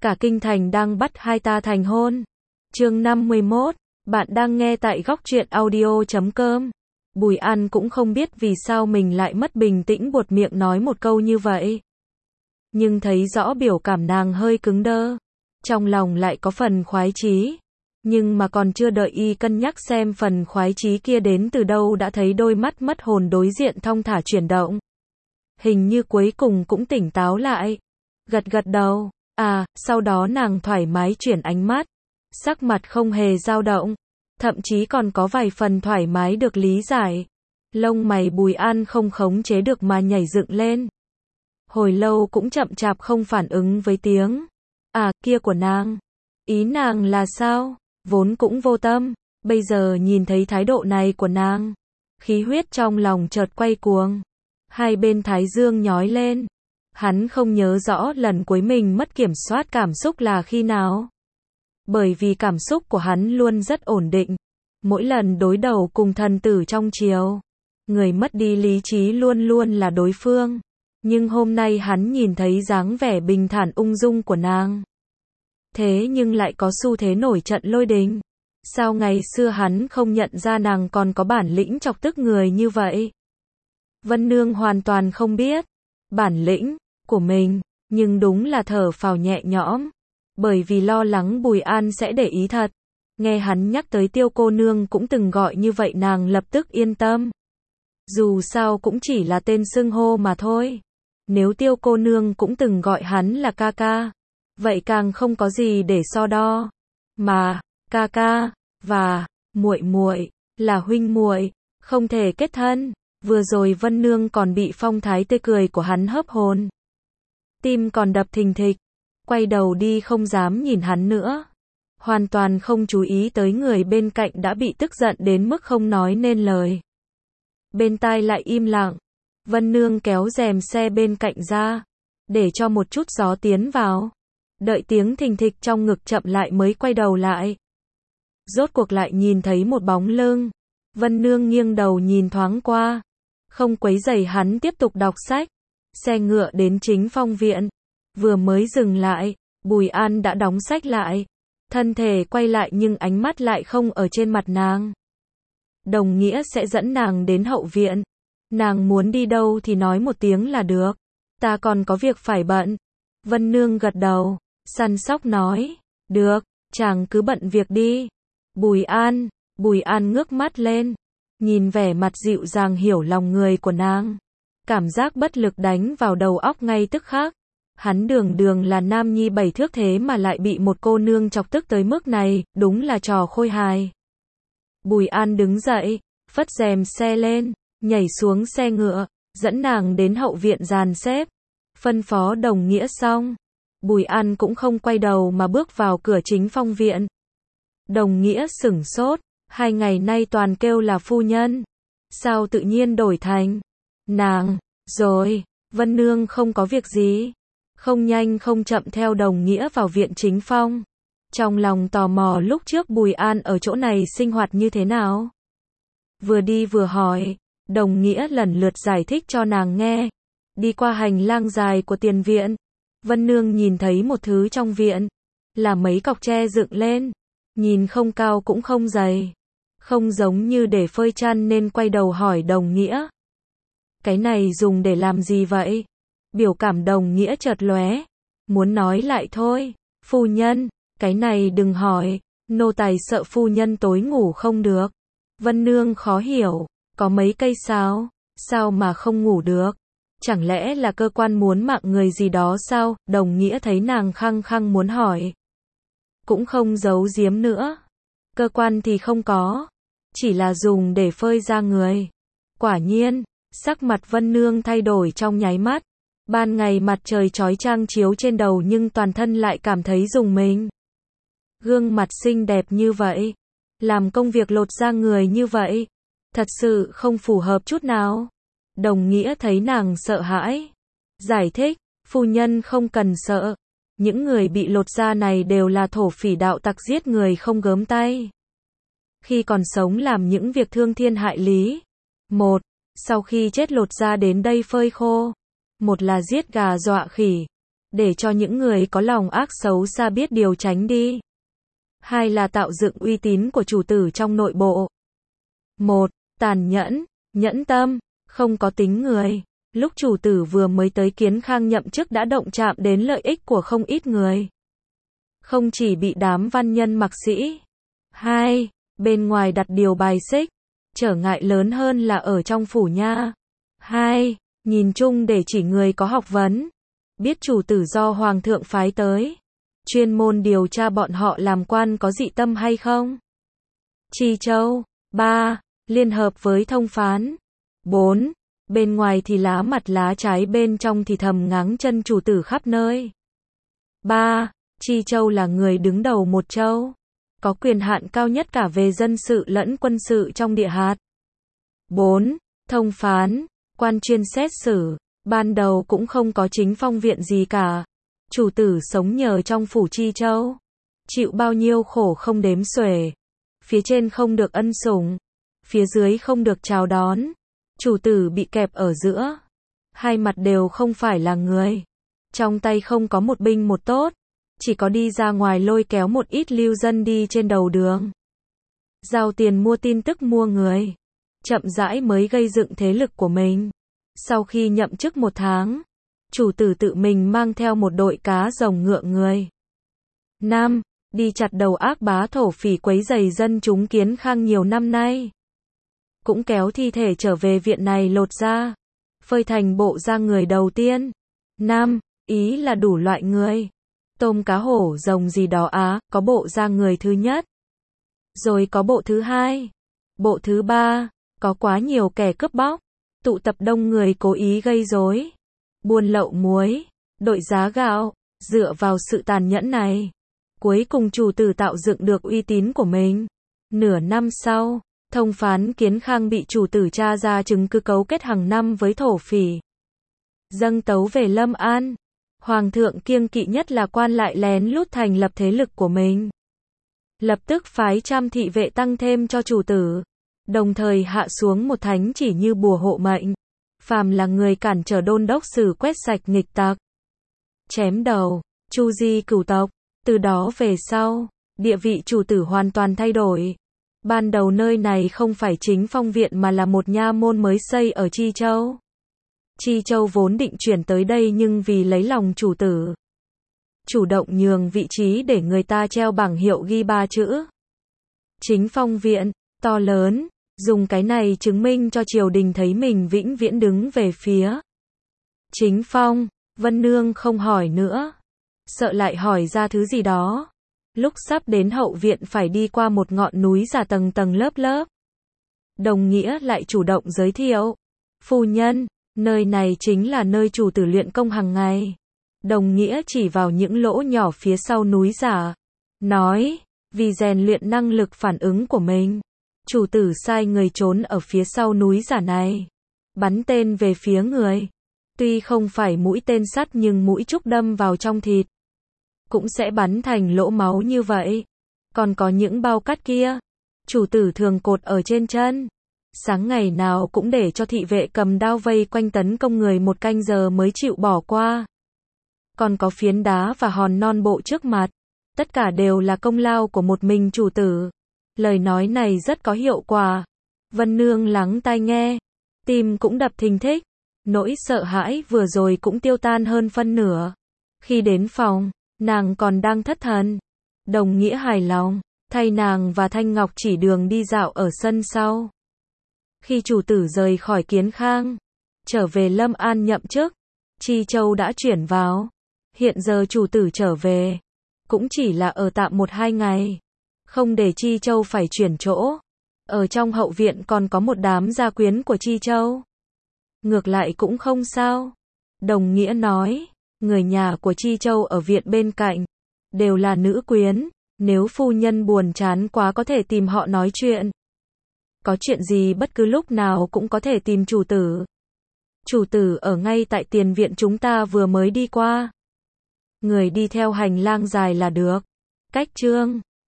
Cả kinh thành đang bắt hai ta thành hôn. Chương 51, bạn đang nghe tại góc truyện audio.com. Bùi An cũng không biết vì sao mình lại mất bình tĩnh buột miệng nói một câu như vậy. Nhưng thấy rõ biểu cảm nàng hơi cứng đơ. Trong lòng lại có phần khoái chí. Nhưng mà còn chưa đợi y cân nhắc xem phần khoái chí kia đến từ đâu đã thấy đôi mắt mất hồn đối diện thong thả chuyển động. Hình như cuối cùng cũng tỉnh táo lại. Gật gật đầu. Sau đó nàng thoải mái chuyển ánh mắt. Sắc mặt không hề dao động. Thậm chí còn có vài phần thoải mái được lý giải. Lông mày Bùi An không khống chế được mà nhảy dựng lên. Hồi lâu cũng chậm chạp không phản ứng với tiếng kia của nàng. Ý nàng là sao? Vốn cũng vô tâm. Bây giờ nhìn thấy thái độ này của nàng. Khí huyết trong lòng chợt quay cuồng. Hai bên thái dương nhói lên. Hắn không nhớ rõ lần cuối mình mất kiểm soát cảm xúc là khi nào. Bởi vì cảm xúc của hắn luôn rất ổn định. Mỗi lần đối đầu cùng thần tử trong triều, người mất đi lý trí luôn luôn là đối phương. Nhưng hôm nay hắn nhìn thấy dáng vẻ bình thản ung dung của nàng. Thế nhưng lại có xu thế nổi trận lôi đình. Sao ngày xưa hắn không nhận ra nàng còn có bản lĩnh chọc tức người như vậy? Vân Nương hoàn toàn không biết bản lĩnh của mình, nhưng đúng là thở phào nhẹ nhõm. Bởi vì lo lắng Bùi An sẽ để ý thật. Nghe hắn nhắc tới Tiêu cô nương cũng từng gọi như vậy nàng lập tức yên tâm. Dù sao cũng chỉ là tên xưng hô mà thôi. Nếu Tiêu cô nương cũng từng gọi hắn là ca ca, vậy càng không có gì để so đo. Mà, ca ca, và, muội muội, là huynh muội, không thể kết thân. Vừa rồi Vân Nương còn bị phong thái tươi cười của hắn hớp hồn. Tim còn đập thình thịch. Quay đầu đi không dám nhìn hắn nữa. Hoàn toàn không chú ý tới người bên cạnh đã bị tức giận đến mức không nói nên lời. Bên tai lại im lặng. Vân Nương kéo rèm xe bên cạnh ra, để cho một chút gió tiến vào. Đợi tiếng thình thịch trong ngực chậm lại mới quay đầu lại. Rốt cuộc lại nhìn thấy một bóng lưng. Vân Nương nghiêng đầu nhìn thoáng qua. Không quấy rầy hắn tiếp tục đọc sách. Xe ngựa đến chính phong viện. Vừa mới dừng lại, Bùi An đã đóng sách lại. Thân thể quay lại nhưng ánh mắt lại không ở trên mặt nàng. Đồng nghĩa sẽ dẫn nàng đến hậu viện. Nàng muốn đi đâu thì nói một tiếng là được. Ta còn có việc phải bận. Vân Nương gật đầu, săn sóc nói. Được, chàng cứ bận việc đi. Bùi An ngước mắt lên. Nhìn vẻ mặt dịu dàng hiểu lòng người của nàng. Cảm giác bất lực đánh vào đầu óc ngay tức khắc. Hắn đường là nam nhi 7 thước thế mà lại bị một cô nương chọc tức tới mức này, đúng là trò khôi hài. Bùi An đứng dậy, phất rèm xe lên, nhảy xuống xe ngựa, dẫn nàng đến hậu viện dàn xếp. Phân phó đồng nghĩa xong, Bùi An cũng không quay đầu mà bước vào cửa chính phong viện. Đồng nghĩa sửng sốt, 2 ngày nay toàn kêu là phu nhân. Sao tự nhiên đổi thành nàng, rồi, Vân Nương không có việc gì. Không nhanh không chậm theo đồng nghĩa vào viện chính phong. Trong lòng tò mò lúc trước Bùi An ở chỗ này sinh hoạt như thế nào. Vừa đi vừa hỏi, đồng nghĩa lần lượt giải thích cho nàng nghe. Đi qua hành lang dài của tiền viện, Vân Nương nhìn thấy một thứ trong viện. Là mấy cọc tre dựng lên. Nhìn không cao cũng không dày. Không giống như để phơi chăn nên quay đầu hỏi đồng nghĩa. Cái này dùng để làm gì vậy? Biểu cảm đồng nghĩa chợt lóe. Muốn nói lại thôi. Phu nhân, cái này đừng hỏi. Nô tài sợ phu nhân tối ngủ không được. Vân Nương khó hiểu. Có mấy cây sáo. Sao mà không ngủ được? Chẳng lẽ là cơ quan muốn mạng người gì đó sao? Đồng nghĩa thấy nàng khăng khăng muốn hỏi. Cũng không giấu giếm nữa. Cơ quan thì không có. Chỉ là dùng để phơi da người. Quả nhiên, sắc mặt Vân Nương thay đổi trong nháy mắt. Ban ngày mặt trời chói chang chiếu trên đầu nhưng toàn thân lại cảm thấy rùng mình. Gương mặt xinh đẹp như vậy, làm công việc lột da người như vậy, thật sự không phù hợp chút nào. Đồng nghĩa thấy nàng sợ hãi. Giải thích, phu nhân không cần sợ. Những người bị lột da này đều là thổ phỉ đạo tặc giết người không gớm tay. Khi còn sống làm những việc thương thiên hại lý. Một, sau khi chết lột da đến đây phơi khô. Một là giết gà dọa khỉ. để cho những người có lòng ác xấu xa biết điều tránh đi. Hai là tạo dựng uy tín của chủ tử trong nội bộ. Một, tàn nhẫn, nhẫn tâm, không có tính người. Lúc chủ tử vừa mới tới Kiến Khang nhậm chức đã động chạm đến lợi ích của không ít người. Không chỉ bị đám văn nhân mặc sĩ. Hai, bên ngoài đặt điều bài xích, trở ngại lớn hơn là ở trong phủ nha. Hai, nhìn chung để chỉ người có học vấn, biết chủ tử do hoàng thượng phái tới, chuyên môn điều tra bọn họ làm quan có dị tâm hay không. Chi Châu. 3. Liên hợp với thông phán. 4. Bên ngoài thì lá mặt lá trái, bên trong thì thầm ngáng chân chủ tử khắp nơi. 3. Chi Châu là người đứng đầu một châu, có quyền hạn cao nhất cả về dân sự lẫn quân sự trong địa hạt. 4. Thông phán, quan chuyên xét xử, ban đầu cũng không có chính phong viện gì cả. Chủ tử sống nhờ trong phủ Chi Châu, chịu bao nhiêu khổ không đếm xuể. Phía trên không được ân sủng, phía dưới không được chào đón. Chủ tử bị kẹp ở giữa, hai mặt đều không phải là người. Trong tay không có một binh một tốt, chỉ có đi ra ngoài lôi kéo một ít lưu dân đi trên đầu đường, giao tiền mua tin tức mua người, chậm rãi mới gây dựng thế lực của mình. Sau khi nhậm chức 1 tháng, chủ tử tự mình mang theo một đội cá rồng ngựa người. 5. Đi chặt đầu ác bá thổ phỉ quấy rầy dân chúng Kiến Khang nhiều năm nay. Cũng kéo thi thể trở về viện này lột ra, phơi thành bộ da người đầu tiên. 5. Ý là đủ loại người, tôm cá hổ rồng gì đó có bộ da người thứ nhất, rồi có bộ thứ hai, bộ thứ ba, có quá nhiều kẻ cướp bóc, tụ tập đông người cố ý gây rối, buôn lậu muối, đội giá gạo. Dựa vào sự tàn nhẫn này, cuối cùng chủ tử tạo dựng được uy tín của mình. Nửa năm sau, thông phán Kiến Khang bị chủ tử tra ra chứng cứ cấu kết hàng năm với thổ phỉ, dâng tấu về Lâm An. Hoàng thượng kiêng kỵ nhất là quan lại lén lút thành lập thế lực của mình, lập tức phái trăm thị vệ tăng thêm cho chủ tử, đồng thời hạ xuống một thánh chỉ như bùa hộ mệnh, phàm là người cản trở đôn đốc xử quét sạch nghịch tặc, chém đầu, chu di cửu tộc. Từ đó về sau, địa vị chủ tử hoàn toàn thay đổi. Ban đầu nơi này không phải chính phong viện mà là một nha môn mới xây ở Chi Châu. Chi Châu vốn định chuyển tới đây nhưng vì lấy lòng chủ tử, chủ động nhường vị trí để người ta treo bảng hiệu ghi 3 chữ chính phong viện, to lớn, dùng cái này chứng minh cho triều đình thấy mình vĩnh viễn đứng về phía chính phong. Vân Nương không hỏi nữa, sợ lại hỏi ra thứ gì đó. Lúc sắp đến hậu viện phải đi qua một ngọn núi giả tầng tầng lớp lớp. Đồng Nghĩa lại chủ động giới thiệu, phu nhân, nơi này chính là nơi chủ tử luyện công hàng ngày. Đồng Nghĩa chỉ vào những lỗ nhỏ phía sau núi giả, nói, vì rèn luyện năng lực phản ứng của mình, chủ tử sai người trốn ở phía sau núi giả này, bắn tên về phía người. Tuy không phải mũi tên sắt nhưng mũi trúc đâm vào trong thịt, cũng sẽ bắn thành lỗ máu như vậy. Còn có những bao cát kia, chủ tử thường cột ở trên chân. Sáng ngày nào cũng để cho thị vệ cầm đao vây quanh tấn công người 1 canh giờ mới chịu bỏ qua. Còn có phiến đá và hòn non bộ trước mặt. Tất cả đều là công lao của một mình chủ tử. Lời nói này rất có hiệu quả. Vân Nương lắng tai nghe, tim cũng đập thình thịch. Nỗi sợ hãi vừa rồi cũng tiêu tan hơn phân nửa. Khi đến phòng, nàng còn đang thất thần. Đồng Nghĩa hài lòng, thay nàng và Thanh Ngọc chỉ đường đi dạo ở sân sau. Khi chủ tử rời khỏi Kiến Khang, trở về Lâm An nhậm chức, Chi Châu đã chuyển vào. Hiện giờ chủ tử trở về, cũng chỉ là ở tạm 1-2 ngày, không để Chi Châu phải chuyển chỗ. Ở trong hậu viện còn có một đám gia quyến của Chi Châu. Ngược lại cũng không sao. Đồng Nghĩa nói, người nhà của Chi Châu ở viện bên cạnh, đều là nữ quyến, nếu phu nhân buồn chán quá có thể tìm họ nói chuyện. Có chuyện gì bất cứ lúc nào cũng có thể tìm chủ tử. Chủ tử ở ngay tại tiền viện chúng ta vừa mới đi qua. Người đi theo hành lang dài là được. Cách chương